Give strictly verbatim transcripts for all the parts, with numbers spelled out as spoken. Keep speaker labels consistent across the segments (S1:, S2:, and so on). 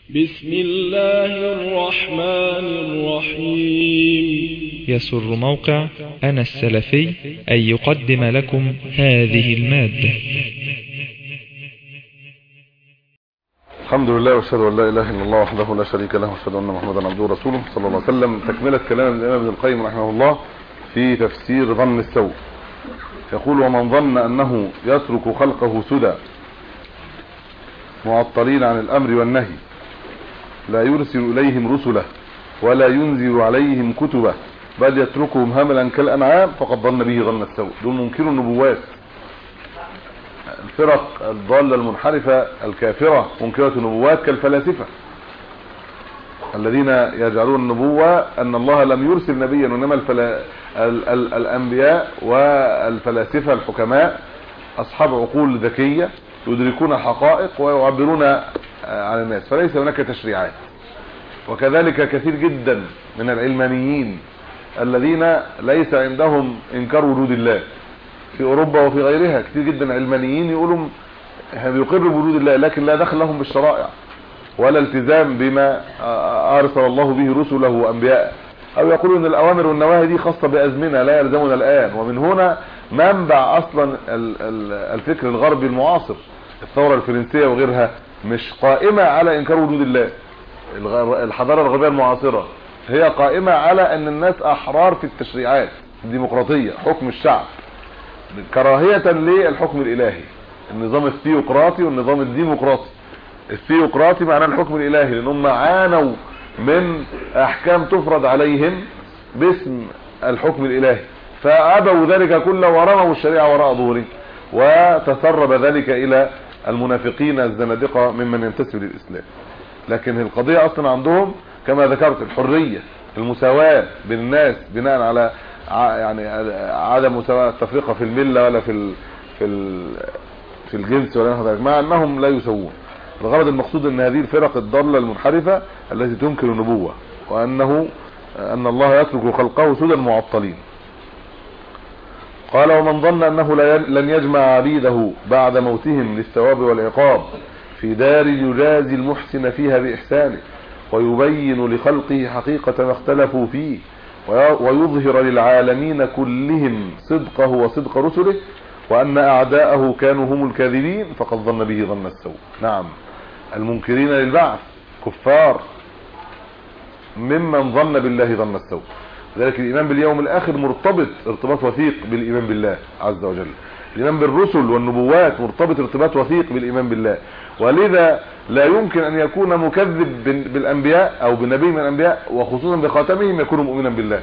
S1: بسم الله الرحمن الرحيم.
S2: يسر موقع أنا السلفي أن يقدم لكم هذه المادة.
S3: الحمد لله واشهد ان لا اله الا الله وحده لا شريك له واشهد ان محمدا عبده ورسوله صلى الله عليه وسلم. تكمله كلام الامام ابن القيم رحمه الله في تفسير ظن السوء. يقول: ومن ظن انه يترك خلقه سدى معطلين عن الامر والنهي لا يرسل اليهم رسله ولا ينزل عليهم كتبه بل يتركهم هملا كالانعام فقد ظن به ظن السوء. دول منكروا النبوات، الفرق الضالة المنحرفة الكافرة منكرة النبوات كالفلاسفة الذين يجعلون النبوة أن الله لم يرسل نبيا، وإنما الفلا... ال... ال... الأنبياء والفلاسفة الحكماء أصحاب عقول ذكية يدركون الحقائق ويعبرون عن الناس، فليس هناك تشريعات. وكذلك كثير جدا من العلمانيين الذين ليس عندهم إنكار وجود الله في اوروبا وفي غيرها، كتير جدا علمانيين يقولوا بيقروا بوجود الله لكن لا دخل لهم بالشرائع ولا التزام بما ارسل الله به رسله وانبياءه، او يقولوا ان الاوامر والنواهي دي خاصه بازمنه لا يلزمنا الان. ومن هنا منبع اصلا الفكر الغربي المعاصر، الثوره الفرنسيه وغيرها مش قائمه على انكار وجود الله. الحضاره الغربيه المعاصره هي قائمه على ان الناس احرار في التشريعات، الديمقراطيه، حكم الشعب، كراهية للحكم الالهي، النظام الثيوقراطي والنظام الديمقراطي. الثيوقراطي معناه الحكم الالهي، لانهم عانوا من احكام تفرض عليهم باسم الحكم الالهي فابوا ذلك كله ورموا الشريعة وراء ظهورهم، وتسرب ذلك الى المنافقين الزنادقة ممن ينتسب للاسلام. لكن القضية اصلا عندهم كما ذكرت الحرية، المساواة بين الناس بناء على يعني عدم مساواة التفرقة في الملة ولا في ال في ال في الجنس ولا نحو، مع انهم لا يسوون. الغرض المقصود ان هذه الفرق الضالة المنحرفة التي تنكر النبوة وانه ان الله يترك خلقه سدى معطلين. قال: ومن ظن انه لن يجمع عبيده بعد موتهم للثواب والعقاب في دار يجازي المحسن فيها بإحسانه ويبين لخلقه حقيقة ما اختلفوا فيه ويظهر للعالمين كلهم صدقه وصدق رسله وأن أعداءه كانوا هم الكاذبين فقد ظن به ظن السوء. نعم، المنكرين للبعث كفار ممن ظن بالله ظن السوء. لذلك الإيمان باليوم الآخر مرتبط ارتباط وثيق بالإيمان بالله عز وجل. الإيمان بالرسل والنبوات مرتبط ارتباط وثيق بالإيمان بالله، ولذا لا يمكن أن يكون مكذب بالأنبياء أو بنبي من الأنبياء وخصوصا بخاتمهم يكون مؤمنا بالله.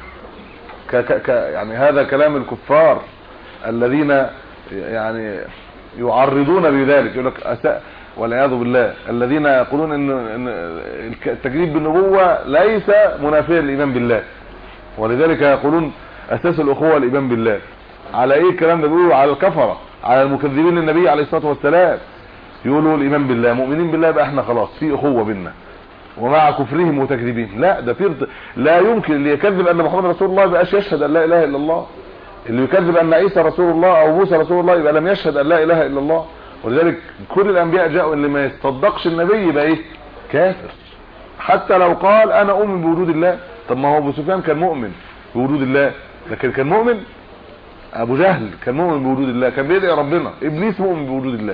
S3: ك ك يعني هذا كلام الكفار الذين يعني يعرضون بذلك، يقول لك أساء والعياذ بالله، الذين يقولون ان التكذيب بالنبوة ليس منافيا للإيمان بالله، ولذلك يقولون أساس الأخوة الإيمان بالله. على ايه الكلام ده؟ بيقولوا على الكفرة، على المكذبين للنبي عليه الصلاة والسلام، يقولوا الإيمان بالله مؤمنين بالله بقى احنا خلاص في أخوة بيننا، ومع كفرهم وتكذيبين لا ده في لا يمكن. اللي يكذب أن محمد رسول الله يبقاش يشهد أن لا إله إلا الله، اللي يكذب أن عيسى رسول الله أو موسى رسول الله يبقى لم يشهد أن لا إله إلا الله. ولذلك كل الأنبياء جاءوا اللي ما يصدقش النبي يبقى ايه؟ كافر، حتى لو قال أنا أؤمن بوجود الله. طب ما هو أبو سفيان كان مؤمن بوجود الله، لكن كان مؤمن. ابو جهل كان مؤمن بوجود الله، كان بيدعي ربنا. ابليس مؤمن بوجود الله.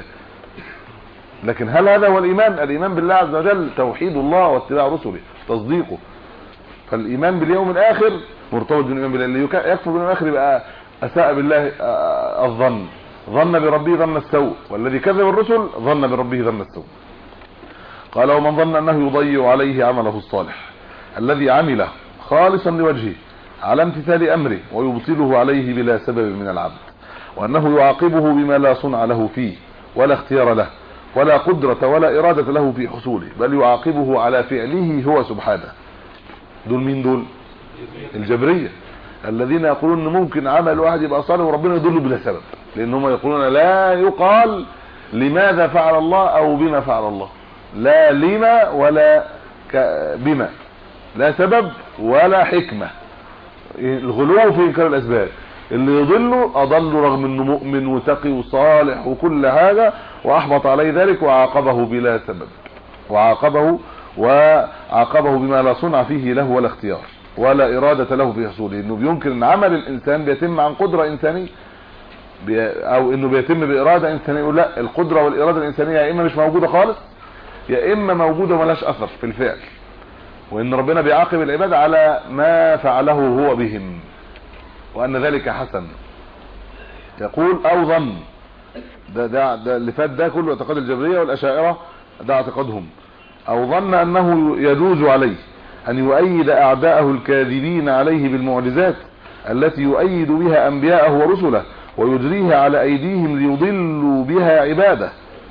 S3: لكن هل هذا هو الايمان؟ الايمان بالله عز وجل توحيد الله واتباع رسله تصديقه. فالايمان باليوم الاخر مرتبط بالايمان بالله. اللي يكفر باليوم الاخر يبقى اساء بالله الظن، ظن بربه ظن السوء، والذي كذب الرسل ظن بربه ظن السوء. قال: ومن ظن انه يضيع عليه عمله الصالح الذي عمله خالصا لوجهه على امتثال امره ويبطله عليه بلا سبب من العبد، وانه يعاقبه بما لا صنع له فيه ولا اختيار له ولا قدرة ولا ارادة له في حصوله، بل يعاقبه على فعله هو سبحانه. دول مين دول؟ الجبرية الذين يقولون ان ممكن عمل واحد يبقى صالح وربنا يضله بلا سبب، لانهم يقولون لا يقال لماذا فعل الله او بما فعل الله، لا لما ولا بما، لا سبب ولا حكمة. الغلو في انكار الاسباب. اللي يضله اضل رغم انه مؤمن وتقي وصالح وكل حاجه، واحبط عليه ذلك وعاقبه بلا سبب. وعاقبه وعاقبه بما لا صنع فيه له ولا اختيار ولا إرادة له في حصوله، انه بيمكن ان عمل الانسان بيتم عن قدرة انسانية او انه بيتم بإرادة انسانية. لا، القدرة والإرادة الانسانية يا اما مش موجودة خالص يا اما موجودة وملاش اثر في الفعل، وان ربنا بيعاقب العباد على ما فعله هو بهم وان ذلك حسن. يقول او ظن، ده, ده, ده اللي فات ده كله اعتقاد الجبرية والاشاعرة، ده اعتقادهم. او ظن انه يجوز عليه ان يؤيد اعداءه الكاذبين عليه بالمعجزات التي يؤيد بها انبياءه ورسله ويجريها على ايديهم ليضلوا بها عباده،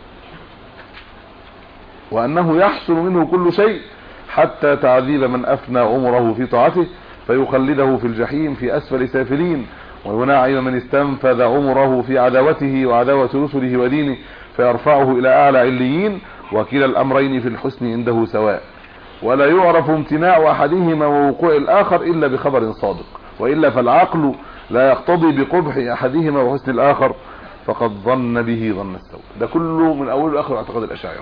S3: وانه يحصل منه كل شيء حتى تعذيب من افنى عمره في طاعته فيخلده في الجحيم في اسفل سافلين، وينعم من استنفذ عمره في عداوته وعداوة رسله ودينه فيرفعه الى اعلى عليين، وكلا الامرين في الحسن عنده سواء، ولا يعرف امتناع احدهما ووقوع الاخر الا بخبر صادق، والا فالعقل لا يقتضي بقبح احدهما وحسن الاخر، فقد ظن به ظن السوء. ده كله من اول لاخر اعتقاد الاشاعره.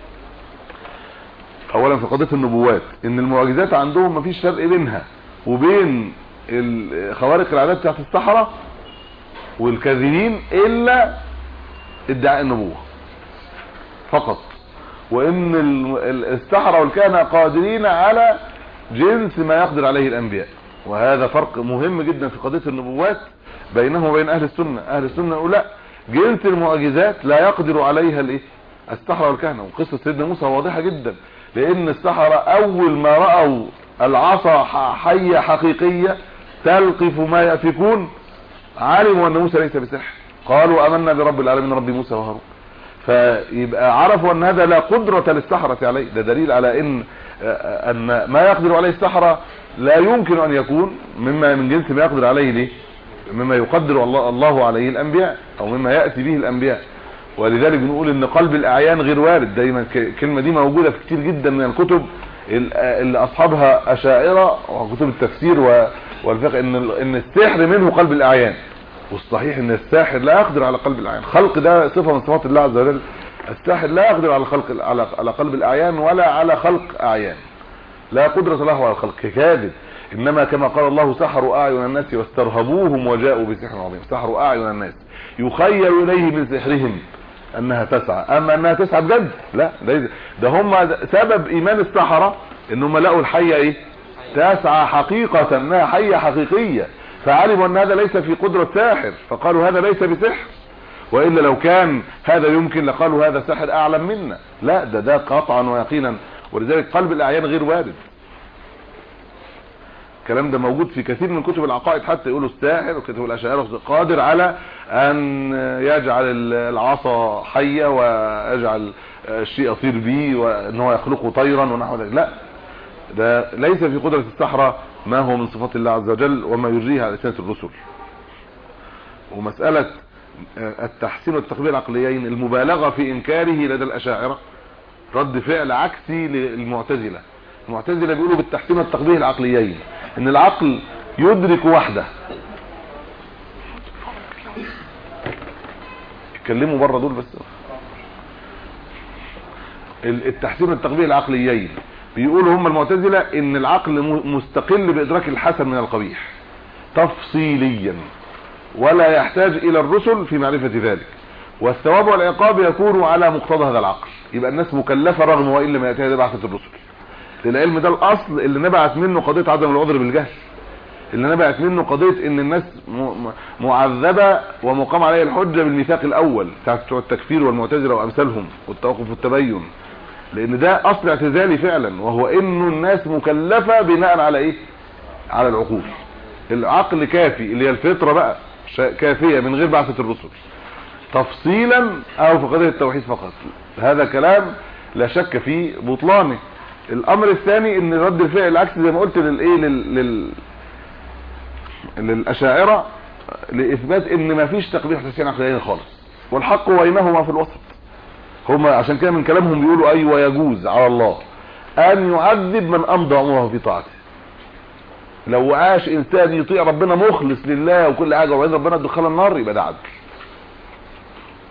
S3: اولا في قضيه النبوات ان المعجزات عندهم مفيش فرق بينها وبين خوارق العادات بتاعت السحرة والكاذبين الا ادعاء النبوة فقط، وان السحرة والكهنة قادرين على جنس ما يقدر عليه الانبياء. وهذا فرق مهم جدا في قضية النبوات بينهم وبين اهل السنة. اهل السنة يقول لا، جنس المعجزات لا يقدر عليها الايه السحرة والكهنة. وقصة سيدنا موسى واضحة جدا، لان السحرة اول ما رأوا العصا حية حقيقية تلقف ما يأفكون علموا ان موسى ليس بسحر، قالوا امنا برب العالمين رب موسى وهارون. فيبقى عرفوا ان هذا لا قدرة للسحرة عليه. ده دليل على ان ان ما يقدر عليه السحرة لا يمكن ان يكون مما من جنس ما يقدر عليه ليه مما يقدر الله, الله عليه الانبياء او مما يأتي به الانبياء. ولذلك بنقول ان قلب الاعيان غير وارد. دايما الكلمة دي موجودة في كتير جدا من الكتب اللي اصحابها اشاعرة وكتب التفسير والفقه، ان ان السحر منه قلب الاعيان، والصحيح ان الساحر لا يقدر على قلب الاعيان. خلق ده صفة من صفات الله عز وجل. الساحر لا يقدر على خلق على على قلب الاعيان ولا على خلق اعيان، لا قدرة له على الخلق، كاذب. انما كما قال الله سحروا اعين الناس واسترهبوهم وجاءوا بسحر عظيم. سحروا اعين الناس يخيل اليه من سحرهم انها تسعى، اما انها تسعى بجد لا. ده, ده هم سبب ايمان السحرة انهم لقوا الحية ايه تسعى حقيقة، انها حية حقيقية، فعلموا ان هذا ليس في قدرة ساحر فقالوا هذا ليس بسحر. والا لو كان هذا يمكن لقالوا هذا ساحر اعلم منا. لا، ده ده قطعا ويقينا. ولذلك قلب الاعيان غير وارد. الكلام ده موجود في كثير من كتب العقائد، حتى يقولوا الساحر وكتب الاشاعره قادر على ان يجعل العصا حيه ويجعل الشيء يطير به وان هو يخلقه طيرا ونحو ذلك. لا، ده ليس في قدرة السحرة ما هو من صفات الله عز وجل وما يجريها على لسان الرسل. ومسألة التحسين والتقبيل العقليين المبالغة في انكاره لدى الاشاعرة رد فعل عكسي للمعتزلة. المعتزلة بيقولوا بالتحسين والتقبيل العقليين ان العقل يدرك وحده. اتكلموا بره دول بس. التحسين والتقبيل العقليين بيقولوا هم المعتزلة ان العقل مستقل بادراك الحسن من القبيح تفصيليا ولا يحتاج الى الرسل في معرفة ذلك، والثواب والعقاب يكون على مقتضى هذا العقل. يبقى الناس مكلفة رغم وان لم يأتيها بعثة الرسل. العلم ده الاصل اللي نبعت منه قضية عدم العذر بالجهل، اللي نبعت منه قضية ان الناس معذبة ومقام عليها الحجة بالميثاق الاول بتاع التكفير والمعتزلة وامثالهم والتوقف والتبين، لان ده اصل اعتزالي فعلا، وهو انه الناس مكلفة بناء على ايه على العقول. العقل كافي اللي هي الفطرة بقى كافية من غير بعثة الرسل تفصيلا او في قضية التوحيد فقط. هذا كلام لا شك في بطلانه. الامر الثاني ان رد الفعل العكس زي ما قلت للايه لل... لل... للاشاعرة لاثبات ان ما فيش تقبيح تسعين عقليين خالص، والحق بينهما في الوسط. هم عشان كده من كلامهم بيقولوا ايوه يجوز على الله ان يعذب من امضى عمره في طاعته. لو عاش انسان يطيع ربنا مخلص لله وكل حاجه وبعدين ربنا يدخله النار يبقى ده عدل.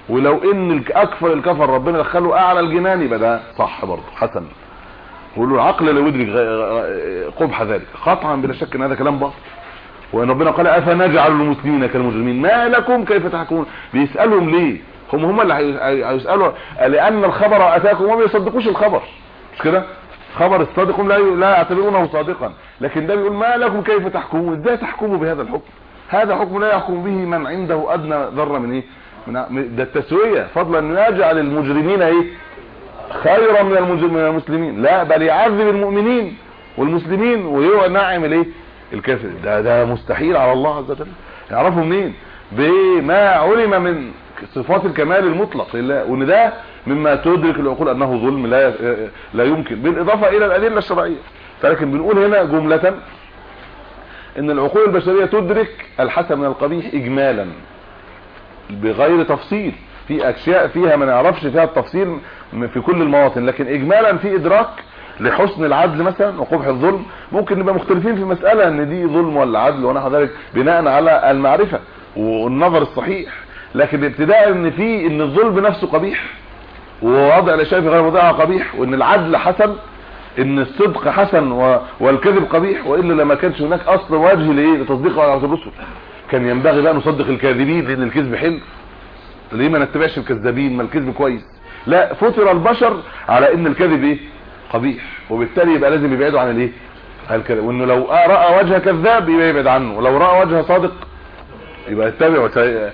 S3: ولو ان اكفر الكفر ربنا دخله اعلى الجنان يبقى ده صح برضه حسن. ويقولوا العقل لا يدرك قبح ذلك قطعا بلا شك ان هذا كلام باطل. وان ربنا قال افنجعل المسلمين كالمجرمين ما لكم كيف تحكمون. بيسالهم ليه؟ هم هم اللي هيسالوا لان الخبر اتاكم وما بيصدقوش الخبر مش كده؟ خبر الصادق لا لا يعتبرونه صادقا. لكن ده بيقول ما لكم كيف تحكمون. ازاي تحكموا بهذا الحكم؟ هذا حكم لا يحكم به من عنده ادنى ذره من ايه؟ من ده التسويه. فضلا انه يجعل المجرمين ايه خيرا من من المسلمين. لا بل يعذب المؤمنين والمسلمين وينعم الايه الكافر. ده ده مستحيل على الله عز وجل. يعرفوا منين؟ بما علم من صفات الكمال المطلق لله. وان ده مما تدرك العقول انه ظلم لا لا يمكن بالاضافه الى الادله الشرعيه. فلكن بنقول هنا جمله ان العقول البشريه تدرك الحسن من القبيح اجمالا بغير تفصيل. في اشياء فيها ما نعرفش فيها التفصيل في كل المواطن، لكن اجمالا في ادراك لحسن العدل مثلا وقبح الظلم. ممكن نبقى مختلفين في مساله ان دي ظلم ولا عدل ونحو ذلك بناء على المعرفه والنظر الصحيح. لكن ابتداء ان في ان الظلم نفسه قبيح ووضع الاشياء في غير موضعها قبيح، وان العدل حسن، ان الصدق حسن والكذب قبيح، والا لما كانش هناك اصلا وجه لايه لتصديق على الرسل. كان ينبغي بقى نصدق الكاذبين لان الكذب حلو. ليه ما نتبعش الكذابين؟ ما الكذب كويس. لا فطر البشر على ان الكذب ايه قبيح، وبالتالي يبقى لازم يبعدوا عن الايه الكذب. وانه لو راى وجه كذاب يبقى يبعد عنه، ولو راى وجه صادق يبقى يتبعه.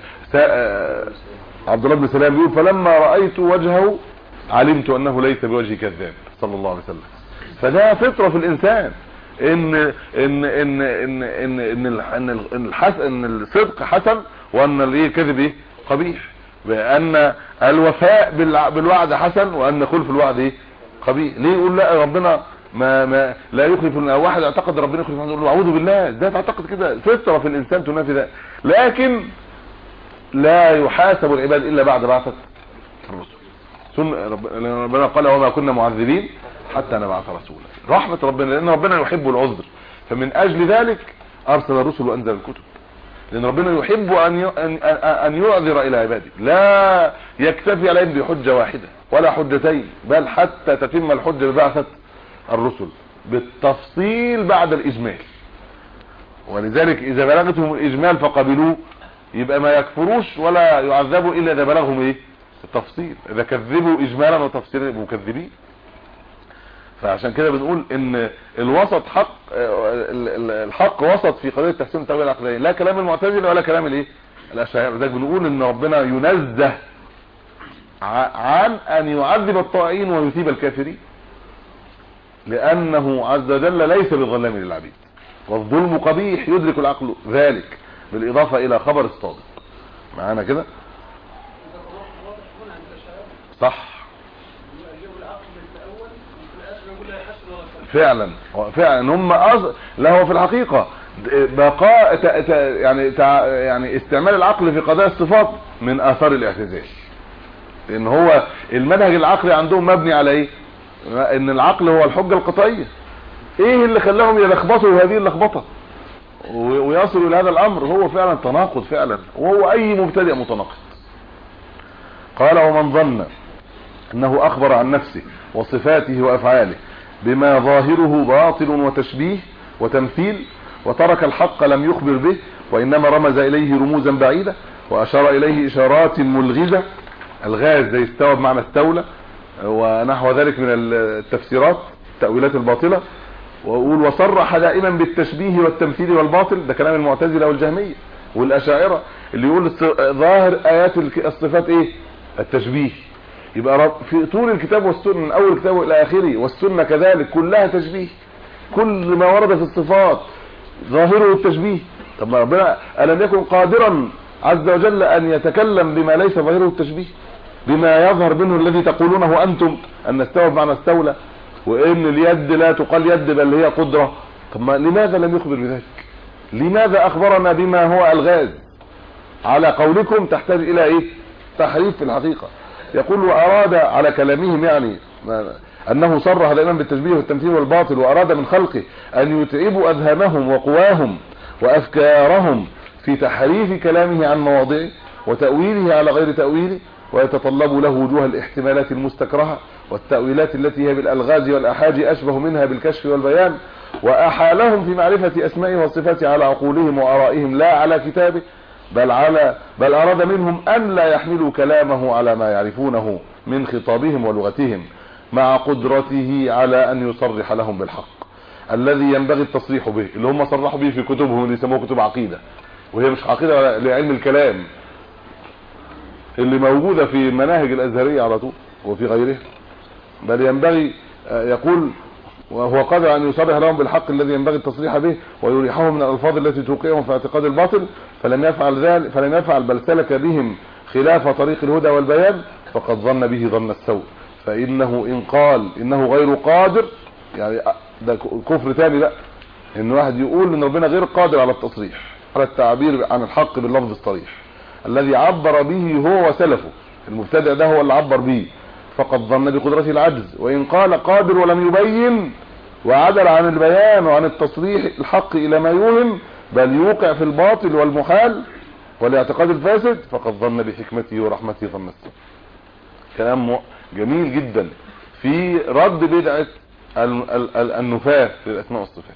S3: عبد الله بن سلام بيقول فلما رايت وجهه علمت انه ليس بوجه كذاب صلى الله عليه وسلم. فده فطره في الانسان ان ان ان ان ان ان ان الحسن ان الصدق حسن وان الايه الكذب ايه قبيح. بان الوفاء بالوعد حسن وان خلف الوعد ايه قبيح. ليه يقول لا ربنا ما ما لا يخلف؟ واحد اعتقد ربنا يخلف، يقول له اعوذ بالله ازاي تعتقد كده؟ فطره في الانسان تنافي ده. لكن لا يحاسب العباد الا بعد بعثه الرسل. ربنا قال وما كنا معذبين حتى نبعث رسولا. رحمه ربنا لان ربنا يحب العذر، فمن اجل ذلك ارسل الرسل وانزل الكتب. لان ربنا يحب ان ان يعذر الى عباده، لا يكتفي عليهم بحجه واحده ولا حجتين، بل حتى تتم الحجه ببعثه الرسل بالتفصيل بعد الاجمال. ولذلك اذا بلغتهم الاجمال فقبلوه يبقى ما يكفروش ولا يعذبوا الا اذا بلغهم ايه التفصيل. اذا كذبوا اجمالا وتفصيلا يبقوا مكذبين. فعشان كده بنقول ان الوسط حق، الحق وسط في قضيه تحسين التاويل العقلاني، لا كلام المعتزله ولا كلام الايه الاشاعره. لذلك بنقول ان ربنا ينزه عن ان يعذب الطائعين ويثيب الكافرين، لانه عز وجل ليس بظلام للعبيد، والظلم قبيح يدرك العقل ذلك، بالاضافه الى خبر الصادق. معانا كده صح؟ فعلا فعلا هم أص... لا هو في الحقيقه بقاء ت... ت... يعني ت... يعني استعمال العقل في قضايا الصفات من اثار الاعتزال. لان هو المنهج العقلي عندهم مبني على ايه؟ ان العقل هو الحجه القطعيه. ايه اللي خلاهم يلخبطوا هذه اللخبطه ويصلوا الى هذا الامر؟ هو فعلا تناقض فعلا، وهو اي مبتدئ متناقض. قال ومن ظن انه اخبر عن نفسه وصفاته وافعاله بما ظاهره باطل وتشبيه وتمثيل، وترك الحق لم يخبر به، وانما رمز اليه رموزا بعيده واشار اليه اشارات ملغزه. الغاز زي استوى بمعنى استولى ونحو ذلك من التفسيرات التأويلات الباطلة. وأقول وصرح دائما بالتشبيه والتمثيل والباطل، ده كلام المعتزلة والجهمية والأشاعرة اللي يقول ظاهر آيات الصفات ايه؟ التشبيه. يبقى في طول الكتاب والسنة من أول الكتاب إلى آخره والسنة كذلك كلها تشبيه. كل ما ورد في الصفات ظاهره التشبيه. طب ما ربنا ألم يكن قادرا عز وجل أن يتكلم بما ليس ظاهره التشبيه، بما يظهر منه الذي تقولونه أنتم أن استوى بمعنى استولى، وإن اليد لا تقال يد بل هي قدرة. طب ما لماذا لم يخبر بذلك؟ لماذا أخبرنا بما هو الغاز؟ على قولكم تحتاج إلى إيه؟ تحريف في الحقيقة. يقول وأراد على كلامهم يعني أنه صرح دائما بالتشبيه والتمثيل والباطل، وأراد من خلقه أن يتعبوا أذهانهم وقواهم وأفكارهم في تحريف كلامه عن مواضعه وتأويله على غير تأويله ويتطلب له وجوه الاحتمالات المستكرهة والتأويلات التي هي بالألغاز والأحاج أشبه منها بالكشف والبيان، وأحالهم في معرفة أسمائه وصفاته على عقولهم وآرائهم لا على كتابه، بل على بل أراد منهم أن لا يحملوا كلامه على ما يعرفونه من خطابهم ولغتهم، مع قدرته على أن يصرح لهم بالحق الذي ينبغي التصريح به، اللي هم صرحوا به في كتبهم اللي يسموه كتب عقيدة، وهي مش عقيدة لعلم الكلام اللي موجودة في المناهج الأزهرية على طول وفي غيرها، بل ينبغي يقول وهو قادر أن يصرح لهم بالحق الذي ينبغي التصريح به ويريحهم من الألفاظ التي توقعهم في اعتقاد الباطل، فلم يفعل ذلك فلم يفعل بل سلك بهم خلاف طريق الهدى والبيان، فقد ظن به ظن السوء، فإنه إن قال إنه غير قادر، يعني ده كفر تاني بقى، إن واحد يقول إن ربنا غير قادر على التصريح، على التعبير عن الحق باللفظ الصريح الذي عبر به هو وسلفه، المبتدع ده هو اللي عبر به، فقد ظن بقدرته العجز. وإن قال قادر ولم يبين وعدل عن البيان وعن التصريح الحق إلى ما يوهم، بل يوقع في الباطل والمحال والاعتقاد الفاسد، فقد ظن بحكمته ورحمته ظن السوء. كلام جميل جدا في رد بدعة النفاة للأسماء والصفات.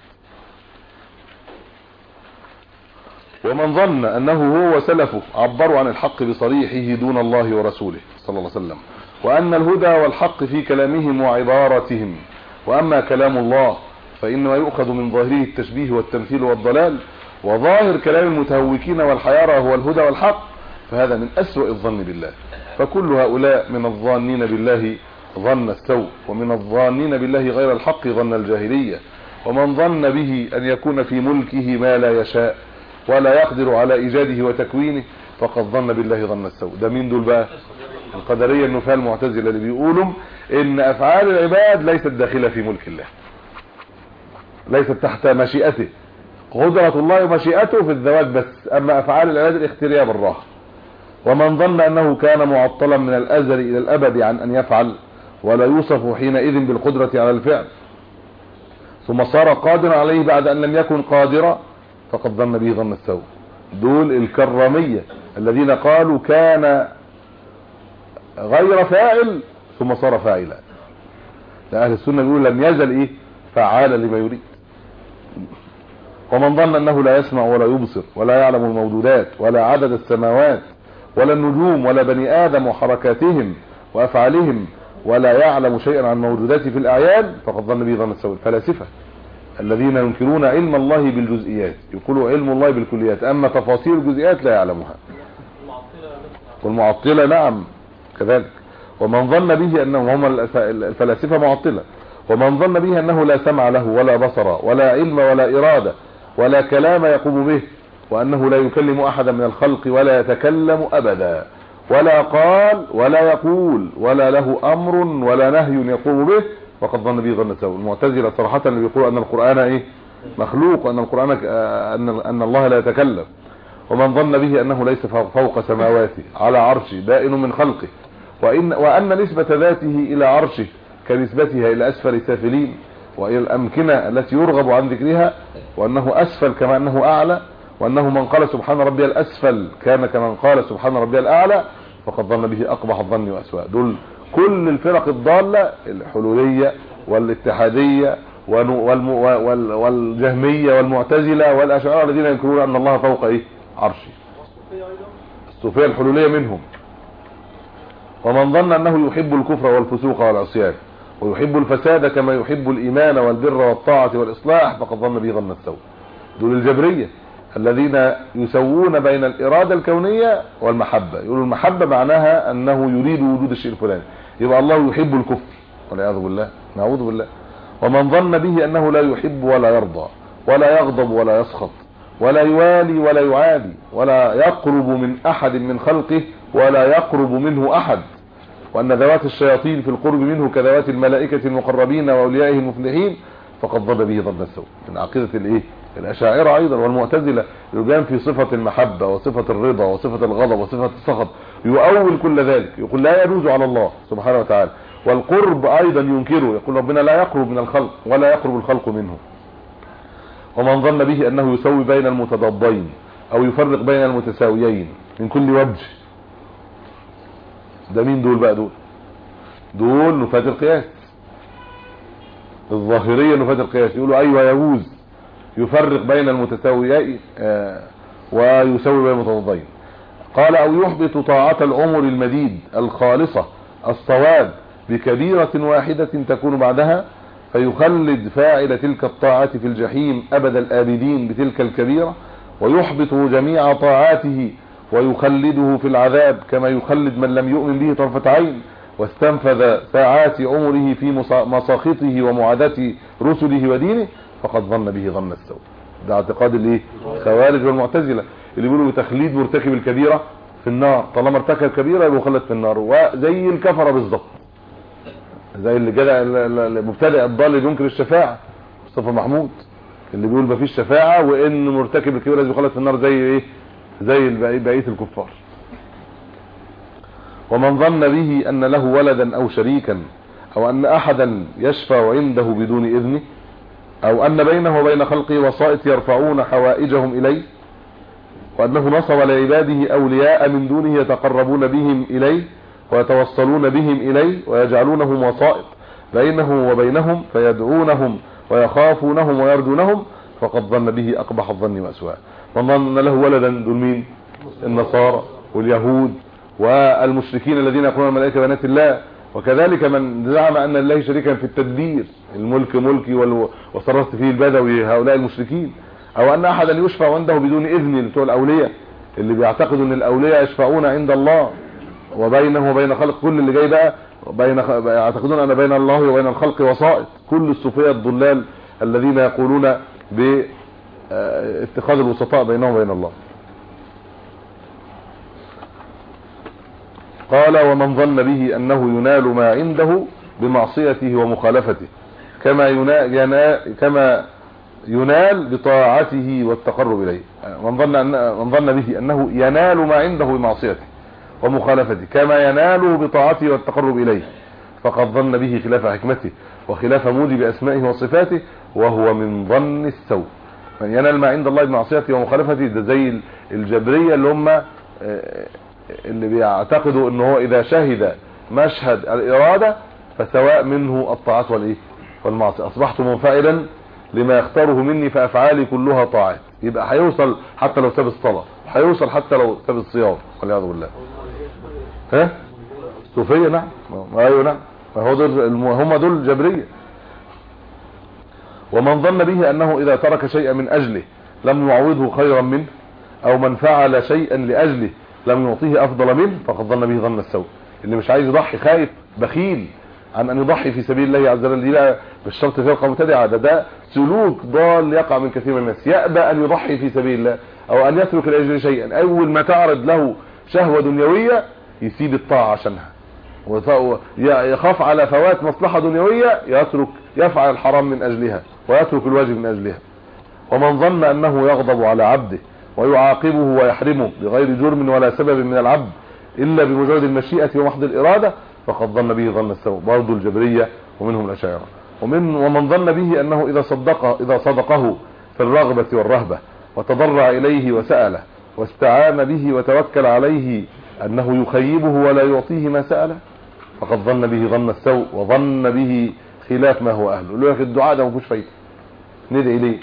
S3: ومن ظن أنه هو وسلفه عبروا عن الحق بصريحه دون الله ورسوله صلى الله عليه وسلم، وأن الهدى والحق في كلامهم وعبارتهم، وأما كلام الله فإنما يؤخذ من ظاهره التشبيه والتمثيل والضلال، وظاهر كلام المتهوكين والحيارى هو الهدى والحق، فهذا من أسوأ الظن بالله. فكل هؤلاء من الظانين بالله ظن السوء، ومن الظانين بالله غير الحق ظن الجاهلية، ومن ظن به أن يكون في ملكه ما لا يشاء ولا يقدر على إيجاده وتكوينه، فقد ظن بالله ظن السوء. ده مين دول بقى؟ القدرية النفاة المعتزلة اللي بيقولوا إن أفعال العباد ليست داخلة في ملك الله، ليست تحت مشيئته، قدرة الله ومشيئته في الذوات بس، أما أفعال العباد الاختيارية بالراحة. ومن ظن أنه كان معطلا من الأزل إلى الأبد عن أن يفعل، ولا يوصف حينئذ بالقدرة على الفعل، ثم صار قادرا عليه بعد أن لم يكن قادرا، فقد ظن به ظن السوء. دول الكرامية الذين قالوا كان غير فاعل ثم صار فاعلا. أهل السنة بيقول لم يزل إيه فعالا لما يريد. ومن ظن أنه لا يسمع ولا يبصر ولا يعلم الموجودات ولا عدد السماوات ولا النجوم ولا بني آدم وحركاتهم وأفعالهم ولا يعلم شيئا عن موجوداته في الأعيان، فقد ظن به ظن السوء. الفلاسفة الذين ينكرون علم الله بالجزئيات يقولوا علم الله بالكليات، أما تفاصيل الجزئيات لا يعلمها. والمعطلة نعم كذلك. ومن ظن به أنه هم الفلاسفة معطلة. ومن ظن به أنه لا سمع له ولا بصر ولا علم ولا إرادة ولا كلام يقوم به، وأنه لا يكلم أحدا من الخلق ولا يتكلم أبدا ولا قال ولا يقول ولا له أمر ولا نهي يقوم به، فقد ظن به ظن السوء. المعتزلة صراحة اللي بيقولوا أن القرآن إيه مخلوق، وأن القرآن أن أن الله لا يتكلم. ومن ظن به أنه ليس فوق سماواته على عرشه بائن من خلقه، وإن وأن نسبة ذاته إلى عرشه كنسبتها إلى أسفل سافلين وإلى الأمكنة التي يرغب عن ذكرها، وأنه أسفل كما أنه أعلى، وأنه من قال سبحان ربي الأسفل كان كمن قال سبحان ربي الأعلى، فقد ظن به أقبح الظن وأسوأ. دول كل الفرق الضالة، الحلولية والاتحادية والجهمية والمعتزلة والأشاعرة الذين ينكرون أن الله فوق إيه عرشه. الصوفية الحلولية منهم. ومن ظن أنه يحب الكفر والفسوق والعصيان ويحب الفساد كما يحب الإيمان والبر والطاعة والإصلاح، فقد ظن به ظن السوء. دول الجبرية الذين يسوون بين الإرادة الكونية والمحبة، يقولوا المحبة معناها أنه يريد وجود الشيء الفلاني، يبقى الله يحب الكفر والعياذ بالله، نعوذ بالله. ومن ظن به أنه لا يحب ولا يرضى ولا يغضب ولا يسخط ولا يوالي ولا يعادي ولا يقرب من أحد من خلقه ولا يقرب منه أحد، وأن ذوات الشياطين في القرب منه كذوات الملائكة المقربين وأوليائه المفلحين، فقد ظن به ظن السوء. من عقيدة الايه الأشاعرة أيضا والمعتزلة يجان في صفة المحبة وصفة الرضا وصفة الغضب وصفة السخط، يؤول كل ذلك، يقول لا يجوز على الله سبحانه وتعالى. والقرب أيضا ينكره، يقول ربنا لا يقرب من الخلق ولا يقرب الخلق منه. ومن ظن به أنه يسوي بين المتضادين أو يفرق بين المتساويين من كل وجه، ده مين دول بقى؟ دول دول نفاة القياس، الظاهرية نفاة القياس. يقولوا ايوه يجوز يفرق بين المتساويين آه ويسوي بين المتضادين. قال او يحبط طاعة العمر المديد الخالصة الصواب بكبيرة واحدة تكون بعدها، فيخلد فاعل تلك الطاعة في الجحيم أبد الآبدين بتلك الكبيرة، ويحبط جميع طاعاته ويخلده في العذاب كما يخلد من لم يؤمن به طرفة عين واستنفذ ساعات عمره في مساخطه ومعاداة رسله ودينه، فقد ظن به ظن السوء. ده اعتقاد الايه؟ خوارج والمعتزلة اللي بيقولوا بتخليد مرتكب الكبيرة في النار، طالما ارتكب كبيرة يبقى خلد في النار، وزي الكفرة بالظبط، زي اللي جدع المبتدئ الضال اللي ينكر الشفاعة مصطفى محمود اللي بيقول ما فيش شفاعة وان مرتكب الكبيرة لازم يخلد في النار زي ايه؟ زي بقية الكفار. ومن ظن به ان له ولدا او شريكا او ان احدا يشفع عنده بدون اذنه او ان بينه وبين خلقه وسائط يرفعون حوائجهم اليه، وانه نصب لعباده اولياء من دونه يتقربون بهم اليه ويتوصلون بهم اليه ويجعلونهم وسائط بينه وبينهم فيدعونهم ويخافونهم ويرجونهم، فقد ظن به اقبح الظن واسواه. ومن ظن له ولدا دول مين؟ النصارى واليهود والمشركين الذين يقولون الملائكه بنات الله، وكذلك من زعم ان الله شريكا في التدبير، الملك ملكي وصرفت فيه البدوي، هؤلاء المشركين. او ان احدا يشفع عنده بدون اذن، بتوع الاولياء اللي بيعتقدوا ان الاولياء يشفعون عند الله وبينه وبين خلق، كل اللي جاي بقى بين يعتقدون ان بين الله وبين الخلق وسائط، كل الصوفيه الضلال الذين يقولون باتخاذ الوسطاء بينهم وبين الله. قال ومن ظن به انه ينال ما عنده بمعصيته ومخالفته كما ينال كما ينال بطاعته والتقرب اليه. من ظن ان من ظن به انه ينال ما عنده بمعصيته ومخالفته كما يناله بطاعته والتقرب اليه، فقد ظن به خلاف حكمته وخلاف موجب اسمائه وصفاته، وهو من ظن السوء. من ينال ما عند الله بمعصيته ومخالفته ده زي الجبريه اللي هم اللي بيعتقدوا ان هو اذا شهد مشهد الاراده فسواء منه الطاعات والايه والمعصيه، اصبحت منفعلا لما يختاره مني فافعالي كلها طاعات. يبقى هيوصل حتى لو ساب الصلاه، هيوصل حتى لو ساب الصيام والعياذ بالله. ها صوفيه؟ نعم ايوه نعم، هو دول هم دول الجبريه. ومن ظن به انه اذا ترك شيئا من اجله لم يعوضه خيرا منه، او من فعل شيئا لاجله لم يعطيه افضل منه، فقد ظن به ظن السوء. اللي مش عايز يضحي، خايف بخيل عن ان يضحي في سبيل الله عز وجل، دي بقى بالشرط فرقه مبتدعه، ده ده سلوك ضال يقع من كثير من الناس. يأبى ان يضحي في سبيل الله او ان يترك لاجل شيئا، اول ما تعرض له شهوه دنيويه يسيب الطاعه عشانها، ويخاف على فوات مصلحه دنيويه يترك يفعل الحرام من اجلها ويترك الواجب من اجلها. ومن ظن انه يغضب على عبده ويعاقبه ويحرمه بغير جرم ولا سبب من العبد الا بمجرد المشيئه ومحض الاراده، فقد ظن به ظن السوء. برضه الجبريه ومنهم الاشاعره. ومن ومن ظن به انه اذا صدقه اذا صدقه في الرغبه والرهبه وتضرع اليه وساله واستعان به وتوكل عليه انه يخيبه ولا يعطيه ما ساله، فقد ظن به ظن السوء وظن به خلاف ما هو اهله. يقول لك الدعاء ده ما فيهوش فايده، ندعي ليه.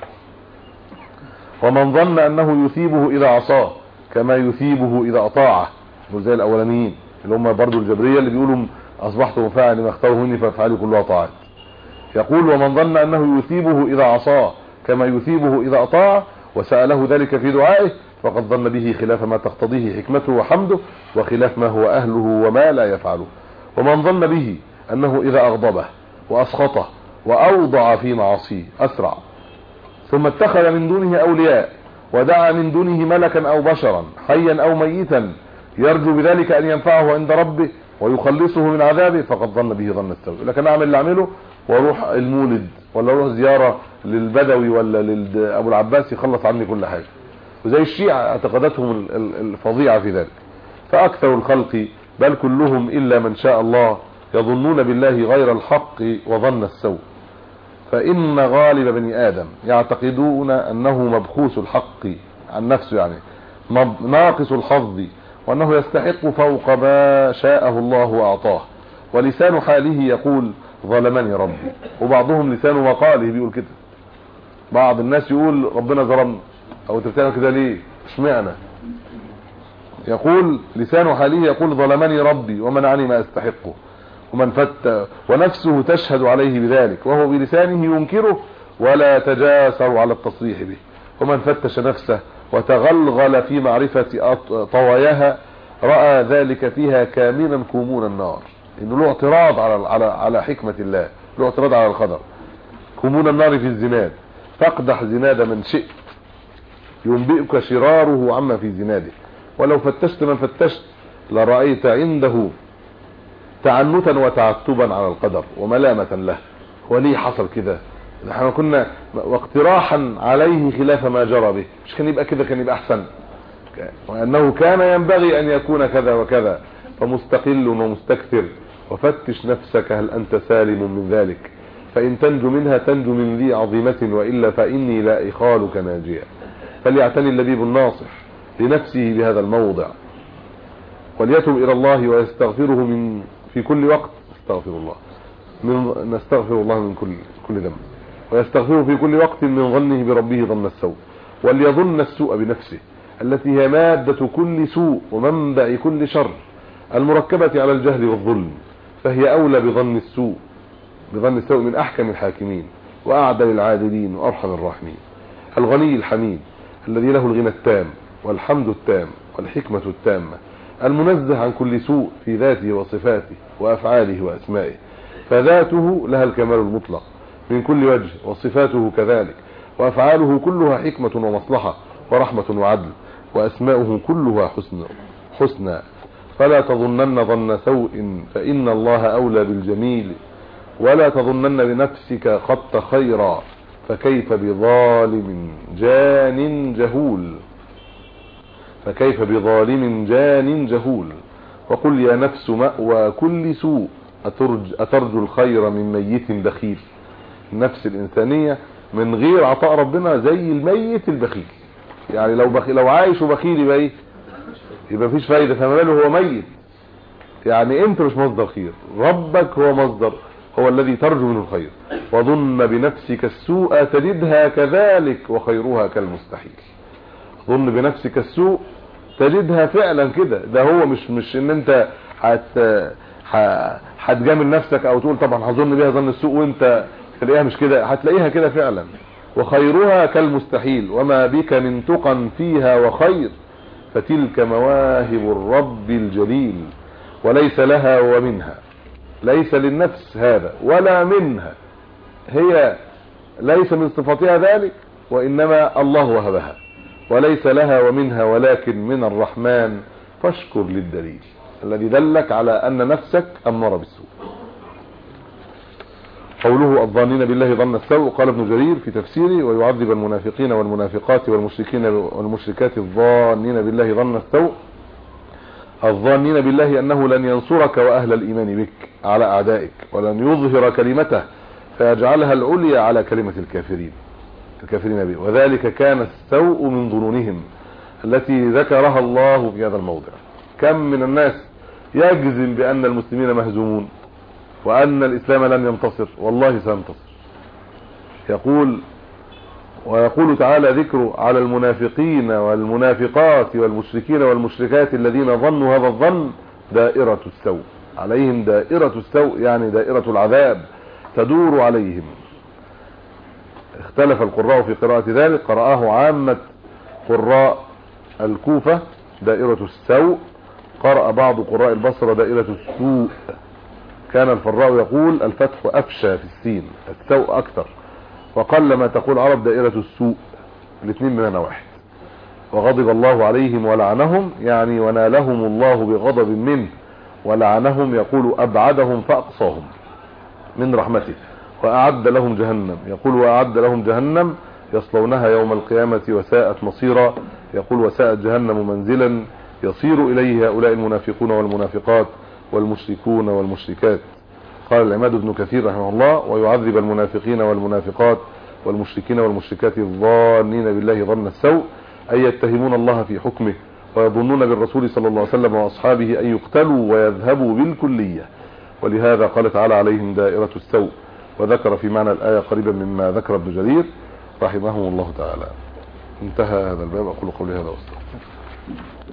S3: ومن ظن انه يثيبه اذا عصاه كما يثيبه اذا اطاعه، زي الاولانيين اللي هم برضو الجبريه اللي بيقولوا اصبحت منفعلا لما اختاره مني فافعلي كلها طاعات. يقول ومن ظن انه يثيبه اذا عصاه كما يثيبه اذا اطاعه وساله ذلك في دعائه، فقد ظن به خلاف ما تقتضيه حكمته وحمده وخلاف ما هو اهله وما لا يفعله. ومن ظن به انه اذا اغضبه واسخطه واوضع في معاصيه اسرع ثم اتخذ من دونه اولياء ودعا من دونه ملكا او بشرا حيا او ميتا يرجو بذلك ان ينفعه عند ربه ويخلصه من عذابه، فقد ظن به ظن السوء. لكن اعمل اللي اعمله واروح المولد ولا اروح زياره للبدوي ولا لابو العباس يخلص عني كل حاجه، وزي الشيعة اعتقاداتهم الفظيعه في ذلك. فاكثر الخلق بل كلهم الا من شاء الله يظنون بالله غير الحق وظن السوء، فإن غالب بني آدم يعتقدون أنه مبخوس الحق عن نفسه، يعني ناقص الحظ وأنه يستحق فوق ما شاءه الله وأعطاه. ولسان حاله يقول ظلمني ربي، وبعضهم لسان مقاله بيقول كده. بعض الناس يقول ربنا ظلمني، او انت بتعمل كده ليه، اشمعنى؟ يقول لسان حاله يقول ظلمني ربي ومنعني ما استحقه، ومن فت ونفسه تشهد عليه بذلك وهو بلسانه ينكره ولا تجاسر على التصريح به. ومن فتش نفسه وتغلغل في معرفة طواياها رأى ذلك فيها كاملا كمون النار. انه له اعتراض على على على حكمة الله، له اعتراض على القدر. كمون النار في الزناد، فاقدح زناد من شئت ينبئك شراره عما في زناده. ولو فتشت من فتشت لرأيت عنده تعنتا وتعتبا على القدر وملامة له. وليه حصل كده؟ احنا كنا واقتراحا عليه خلاف ما جرى به، مش كان يبقى كده، كان يبقى احسن، وانه كان ينبغي ان يكون كذا وكذا. فمستقل ومستكثر، وفتش نفسك هل انت سالم من ذلك، فان تنجو منها تنجو من ذي عظيمة، وإلا فإني لا إخالك ناجيا. فليعتني اللبيب الناصح لنفسه بهذا الموضع، وليتوب إلى الله ويستغفره من في كل وقت. استغفر الله من نستغفر الله من كل كل ذنب، ويستغفره في كل وقت من ظنه بربه ظن السوء. وليظن السوء بنفسه التي هي مادة كل سوء ومنبع كل شر، المركبة على الجهل والظلم، فهي أولى بظن السوء بظن السوء من أحكم الحاكمين وأعدل العادلين وأرحم الراحمين. الغني الحميد الذي له الغنى التام والحمد التام والحكمة التامة، المنزه عن كل سوء في ذاته وصفاته وأفعاله وأسمائه، فذاته لها الكمال المطلق من كل وجه، وصفاته كذلك، وأفعاله كلها حكمة ومصلحة ورحمة وعدل، وأسماؤه كلها حسن حسنى. فلا تظنن ظن سوء فإن الله أولى بالجميل، ولا تظنن بنفسك قط خيرا فكيف بظالم جان جهول فكيف بظالم جان جهول. وقل يا نفس مأوى كل سوء أترج أترجو الخير من ميت بخيل. النفس الإنسانية من غير عطاء ربنا زي الميت البخيل، يعني لو بخيل لو عايش وبخيل يبقى ايه؟ يبقى مفيش فايدة. فما باله هو ميت؟ يعني انت مش مصدر خير، ربك هو مصدر، هو الذي ترجو منه الخير. وظن بنفسك السوء تجدها كذلك وخيرها كالمستحيل. ظن بنفسك السوء تجدها فعلا كده، ده هو مش مش ان انت هت هتجامل نفسك او تقول طبعا هظن بيها ظن السوء وانت تلاقيها مش كده، هتلاقيها كده فعلا. وخيرها كالمستحيل، وما بك من تقى فيها وخير فتلك مواهب الرب الجليل، وليس لها ومنها. ليس للنفس هذا ولا منها، هي ليس من صفاتها ذلك، وإنما الله وهبها. وليس لها ومنها ولكن من الرحمن، فاشكر للدليل الذي دلك على أن نفسك أمارة بالسوء. قوله الظانين بالله ظن السوء، قال ابن جرير في تفسيره: ويعذب المنافقين والمنافقات والمشركين والمشركات الظانين بالله ظن السوء، الظانين بالله أنه لن ينصرك وأهل الإيمان بك على أعدائك، ولن يظهر كلمته فيجعلها العليا على كلمة الكافرين الكافرين به. وذلك كان السوء من ظنونهم التي ذكرها الله في هذا الموضع. كم من الناس يجزم بأن المسلمين مهزومون وأن الإسلام لن ينتصر، والله سينتصر. يقول ويقول تعالى ذكره على المنافقين والمنافقات والمشركين والمشركات الذين ظنوا هذا الظن دائرة السوء عليهم، دائرة السوء يعني دائرة العذاب تدور عليهم. اختلف القراء في قراءة ذلك، قرأه عامة قراء الكوفة دائرة السوء، قرأ بعض قراء البصرة دائرة السوء. كان الفراء يقول الفتح أفشى في السين، السوء أكثر، وقل ما تقول عرب دائرة السوء، الاثنين بمعنى واحد. وغضب الله عليهم ولعنهم، يعني ونالهم الله بغضب منه، ولعنهم يقول أبعدهم فأقصاهم من رحمته، وأعد لهم جهنم، يقول وأعد لهم جهنم يصلونها يوم القيامة وساءت مصيرا، يقول وساءت جهنم منزلا يصير إليه هؤلاء المنافقون والمنافقات والمشركون والمشركات. قال العماد بن كثير رحمه الله: ويعذب المنافقين والمنافقات والمشركين والمشركات الظانين بالله ظن السوء، أي يتهمون الله في حكمه ويظنون بالرسول صلى الله عليه وسلم وأصحابه أن يقتلوا ويذهبوا بالكلية، ولهذا قال تعالى عليهم دائرة السوء، وذكر في معنى الآية قريبا مما ذكر ابن جرير رحمه الله تعالى. انتهى هذا الباب. أقول قولي هذا واستغفر.